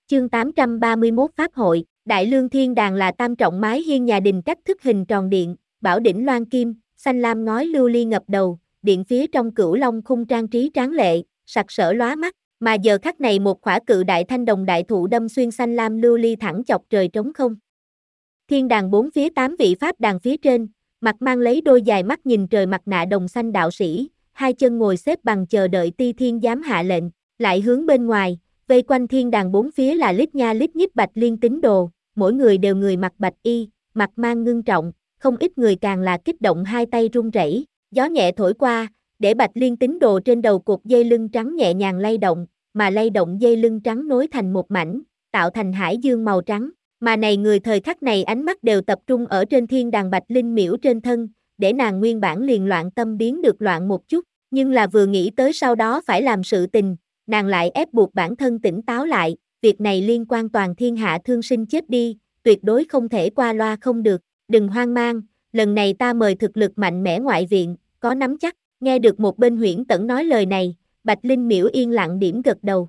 Chương 831 Pháp hội, Đại Lương Thiên Đàng là tam trọng mái hiên nhà đình cách thức hình tròn điện, bảo đỉnh loan kim, xanh lam ngói lưu ly ngập đầu, điện phía trong cửu long khung trang trí tráng lệ, sặc sỡ lóa mắt, mà giờ khắc này một khỏa cự đại thanh đồng đại thụ đâm xuyên xanh lam lưu ly thẳng chọc trời trống không. Thiên đàng bốn phía 8 vị pháp đàn phía trên, mặt mang lấy đôi dài mắt nhìn trời mặt nạ đồng xanh đạo sĩ, hai chân ngồi xếp bằng chờ đợi Ti Thiên giám hạ lệnh, lại hướng bên ngoài. Vây quanh thiên đàng bốn phía là lít nha lít nhít bạch liên tín đồ, mỗi người đều người mặc bạch y, mặt mang ngưng trọng, không ít người càng là kích động hai tay run rẩy. Gió nhẹ thổi qua, để bạch liên tín đồ trên đầu cột dây lưng trắng nhẹ nhàng lay động, mà lay động dây lưng trắng nối thành một mảnh, tạo thành hải dương màu trắng. Mà này người thời khắc này ánh mắt đều tập trung ở trên thiên đàng bạch linh miễu trên thân, để nàng nguyên bản liền loạn tâm biến được loạn một chút, nhưng là vừa nghĩ tới sau đó phải làm sự tình, nàng lại ép buộc bản thân tỉnh táo lại, việc này liên quan toàn thiên hạ thương sinh chết đi, tuyệt đối không thể qua loa không được, đừng hoang mang, lần này ta mời thực lực mạnh mẽ ngoại viện, có nắm chắc, nghe được một bên Huyễn Tẩn nói lời này, Bạch Linh miễu yên lặng điểm gật đầu.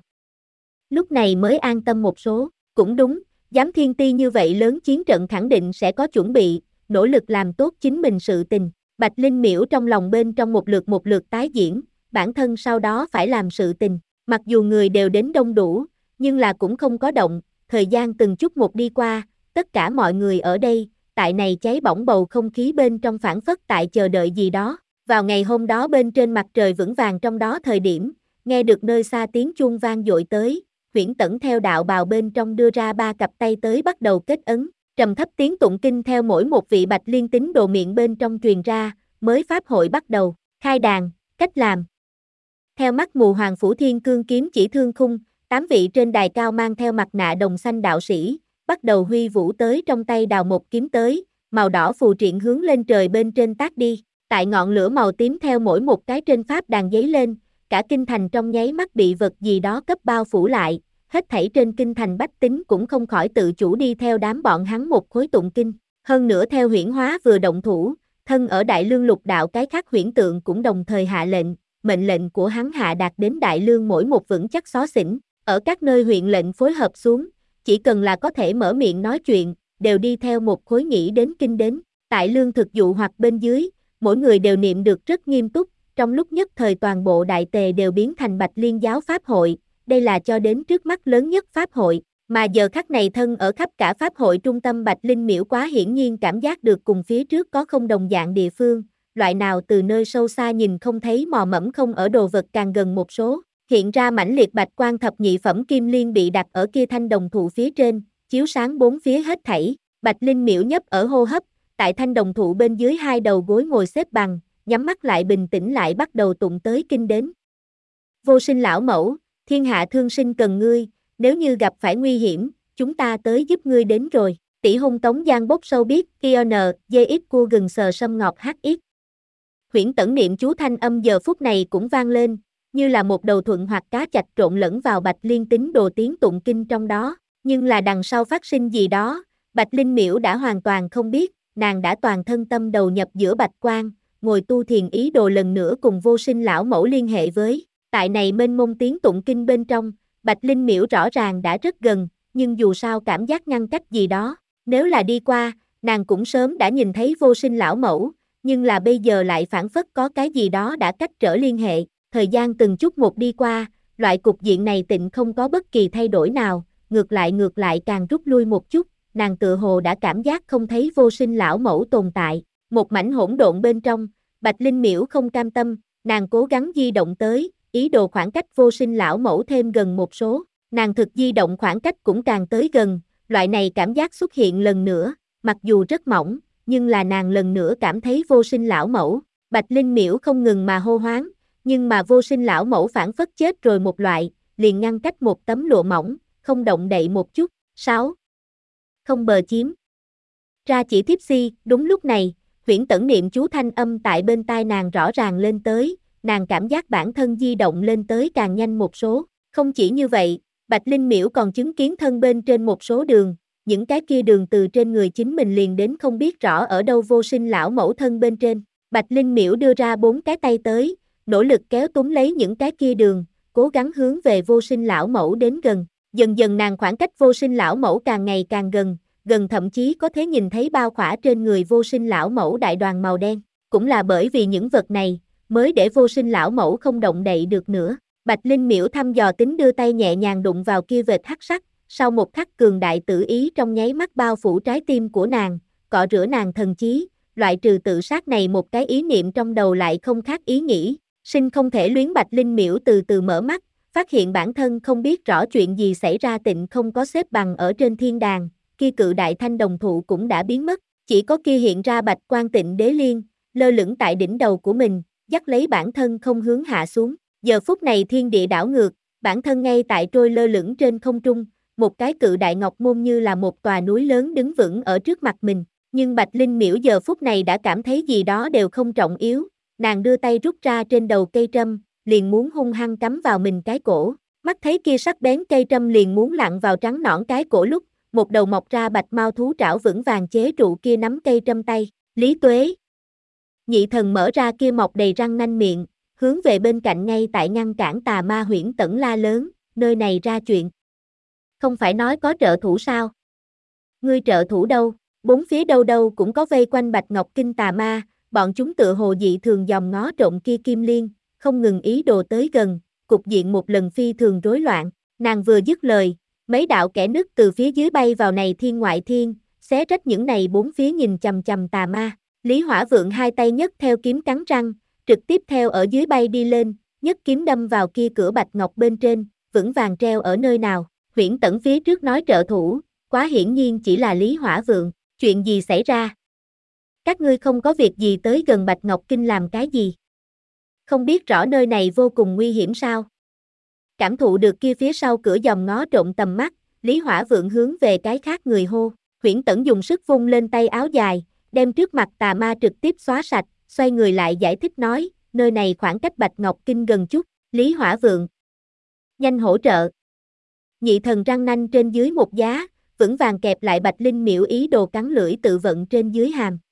Lúc này mới an tâm một số, cũng đúng, giám thiên ti như vậy lớn chiến trận khẳng định sẽ có chuẩn bị, nỗ lực làm tốt chính mình sự tình, Bạch Linh miễu trong lòng bên trong một lượt tái diễn, bản thân sau đó phải làm sự tình. Mặc dù người đều đến đông đủ, nhưng là cũng không có động, thời gian từng chút một đi qua, tất cả mọi người ở đây, tại này cháy bỏng bầu không khí bên trong phảng phất tại chờ đợi gì đó. Vào ngày hôm đó bên trên mặt trời vững vàng trong đó thời điểm, nghe được nơi xa tiếng chuông vang dội tới, Huyễn Tẩn theo đạo bào bên trong đưa ra 3 cặp tay tới bắt đầu kết ấn, trầm thấp tiếng tụng kinh theo mỗi một vị bạch liên tín đồ miệng bên trong truyền ra, mới pháp hội bắt đầu, khai đàn, cách làm. Theo mắt mù Hoàng Phủ Thiên Cương kiếm chỉ thương khung, 8 vị trên đài cao mang theo mặt nạ đồng xanh đạo sĩ, bắt đầu huy vũ tới trong tay đào một kiếm tới, màu đỏ phù triện hướng lên trời bên trên tác đi, tại ngọn lửa màu tím theo mỗi một cái trên pháp đàn giấy lên, cả kinh thành trong nháy mắt bị vật gì đó cấp bao phủ lại, hết thảy trên kinh thành bách tính cũng không khỏi tự chủ đi theo đám bọn hắn một khối tụng kinh, hơn nữa theo huyễn hóa vừa động thủ, thân ở Đại Lương lục đạo cái khác huyễn tượng cũng đồng thời hạ lệnh. Mệnh lệnh của hắn hạ đạt đến Đại Lương mỗi một vững chắc xó xỉnh, ở các nơi huyện lệnh phối hợp xuống, chỉ cần là có thể mở miệng nói chuyện, đều đi theo một khối nghĩ đến kinh đến, tại lương thực dụ hoặc bên dưới, mỗi người đều niệm được rất nghiêm túc, trong lúc nhất thời toàn bộ đại tề đều biến thành Bạch Liên giáo pháp hội, đây là cho đến trước mắt lớn nhất pháp hội, mà giờ khắc này thân ở khắp cả pháp hội trung tâm Bạch Linh miễu quá hiển nhiên cảm giác được cùng phía trước có không đồng dạng địa phương. Loại nào từ nơi sâu xa nhìn không thấy mò mẫm không ở đồ vật càng gần một số, hiện ra mãnh liệt bạch quang thập nhị phẩm kim liên bị đặt ở kia thanh đồng thụ phía trên, chiếu sáng bốn phía hết thảy, Bạch Linh miễu nhấp ở hô hấp, tại thanh đồng thụ bên dưới hai đầu gối ngồi xếp bằng, nhắm mắt lại bình tĩnh lại bắt đầu tụng tới kinh đến. Vô Sinh lão mẫu, thiên hạ thương sinh cần ngươi, nếu như gặp phải nguy hiểm, chúng ta tới giúp ngươi đến rồi, tỷ hung tống giang bốc sâu biết, KN, GX cua gừng sờ sâm ngọt HX. Huyễn Tẩn niệm chú thanh âm giờ phút này cũng vang lên, như là một đầu thuận hoặc cá chạch trộn lẫn vào Bạch Liên tín đồ tiếng tụng kinh trong đó, nhưng là đằng sau phát sinh gì đó, Bạch Linh miễu đã hoàn toàn không biết, nàng đã toàn thân tâm đầu nhập giữa bạch quang, ngồi tu thiền ý đồ lần nữa cùng Vô Sinh lão mẫu liên hệ với, tại này mênh mông tiếng tụng kinh bên trong, Bạch Linh miễu rõ ràng đã rất gần, nhưng dù sao cảm giác ngăn cách gì đó, nếu là đi qua, nàng cũng sớm đã nhìn thấy Vô Sinh lão mẫu. Nhưng là bây giờ lại phản phất có cái gì đó đã cách trở liên hệ, thời gian từng chút một đi qua, loại cục diện này tịnh không có bất kỳ thay đổi nào, ngược lại càng rút lui một chút, nàng tựa hồ đã cảm giác không thấy Vô Sinh lão mẫu tồn tại, một mảnh hỗn độn bên trong, Bạch Linh miễu không cam tâm, nàng cố gắng di động tới, ý đồ khoảng cách Vô Sinh lão mẫu thêm gần một số, nàng thực di động khoảng cách cũng càng tới gần, loại này cảm giác xuất hiện lần nữa, mặc dù rất mỏng, nhưng là nàng lần nữa cảm thấy Vô Sinh lão mẫu, Bạch Linh miễu không ngừng mà hô hoáng, nhưng mà Vô Sinh lão mẫu phản phất chết rồi một loại, liền ngăn cách một tấm lụa mỏng, không động đậy một chút. 6. Không bờ chiếm. Ra chỉ thiếp si, đúng lúc này, Huyễn Tẩn niệm chú thanh âm tại bên tai nàng rõ ràng lên tới, nàng cảm giác bản thân di động lên tới càng nhanh một số, không chỉ như vậy, Bạch Linh miễu còn chứng kiến thân bên trên một số đường. Những cái kia đường từ trên người chính mình liền đến không biết rõ ở đâu Vô Sinh lão mẫu thân bên trên. Bạch Linh miễu đưa ra 4 cái tay tới, nỗ lực kéo túm lấy những cái kia đường, cố gắng hướng về Vô Sinh lão mẫu đến gần. Dần dần nàng khoảng cách vô sinh lão mẫu càng ngày càng gần, gần thậm chí có thể nhìn thấy bao khỏa trên người vô sinh lão mẫu đại đoàn màu đen. Cũng là bởi vì những vật này, mới để vô sinh lão mẫu không động đậy được nữa. Bạch Linh Miễu thăm dò tính đưa tay nhẹ nhàng đụng vào kia vệt hắc sắc, sau một khắc cường đại tử ý trong nháy mắt bao phủ trái tim của nàng, cọ rửa nàng thần trí, loại trừ tự sát này một cái ý niệm trong đầu lại không khác ý nghĩ. Sinh không thể luyến. Bạch Linh Miễu từ từ mở mắt, phát hiện bản thân không biết rõ chuyện gì xảy ra. Tịnh không có xếp bằng ở trên thiên đàng, kia cự đại thanh đồng thụ cũng đã biến mất, chỉ có kia hiện ra bạch quan Tịnh Đế Liên, lơ lửng tại đỉnh đầu của mình, dắt lấy bản thân không hướng hạ xuống. Giờ phút này thiên địa đảo ngược, bản thân ngay tại trôi lơ lửng trên không trung, một cái cự đại ngọc môn như là một tòa núi lớn đứng vững ở trước mặt mình. Nhưng Bạch Linh Miễu giờ phút này đã cảm thấy gì đó đều không trọng yếu, nàng đưa tay rút ra trên đầu cây trâm, liền muốn hung hăng cắm vào mình cái cổ. Mắt thấy kia sắc bén cây trâm liền muốn lặn vào trắng nõn cái cổ lúc, một đầu mọc ra bạch mao thú trảo vững vàng chế trụ kia nắm cây trâm tay. Lý Tuế. Nhị thần mở ra kia mọc đầy răng nanh miệng, hướng về bên cạnh ngay tại ngăn cản Tà Ma Huyễn Tẩn la lớn, nơi này ra chuyện. Không phải nói có trợ thủ sao? Ngươi trợ thủ đâu? Bốn phía đâu đâu cũng có vây quanh Bạch Ngọc Kinh tà ma, bọn chúng tựa hồ dị thường dòm ngó trộm kia kim liên, không ngừng ý đồ tới gần, cục diện một lần phi thường rối loạn. Nàng vừa dứt lời, mấy đạo kẽ nứt từ phía dưới bay vào này thiên ngoại thiên, xé rách những này bốn phía nhìn chằm chằm tà ma. Lý Hỏa Vượng hai tay nhấc theo kiếm cắn răng, trực tiếp theo ở dưới bay đi lên, nhấc kiếm đâm vào kia cửa bạch ngọc bên trên, vững vàng treo ở nơi nào. Huyễn Tẩn phía trước nói trợ thủ, quá hiển nhiên chỉ là Lý Hỏa Vượng. Chuyện gì xảy ra? Các ngươi không có việc gì tới gần Bạch Ngọc Kinh làm cái gì? Không biết rõ nơi này vô cùng nguy hiểm sao? Cảm thụ được kia phía sau cửa dòm ngó trộm tầm mắt, Lý Hỏa Vượng hướng về cái khác người hô. Huyễn Tẩn dùng sức vung lên tay áo dài, đem trước mặt tà ma trực tiếp xóa sạch, xoay người lại giải thích nói, nơi này khoảng cách Bạch Ngọc Kinh gần chút. Lý Hỏa Vượng, nhanh hỗ trợ. Nhị thần răng nanh trên dưới một giá, vững vàng kẹp lại Bạch Linh Miễu ý đồ cắn lưỡi tự vận trên dưới hàm.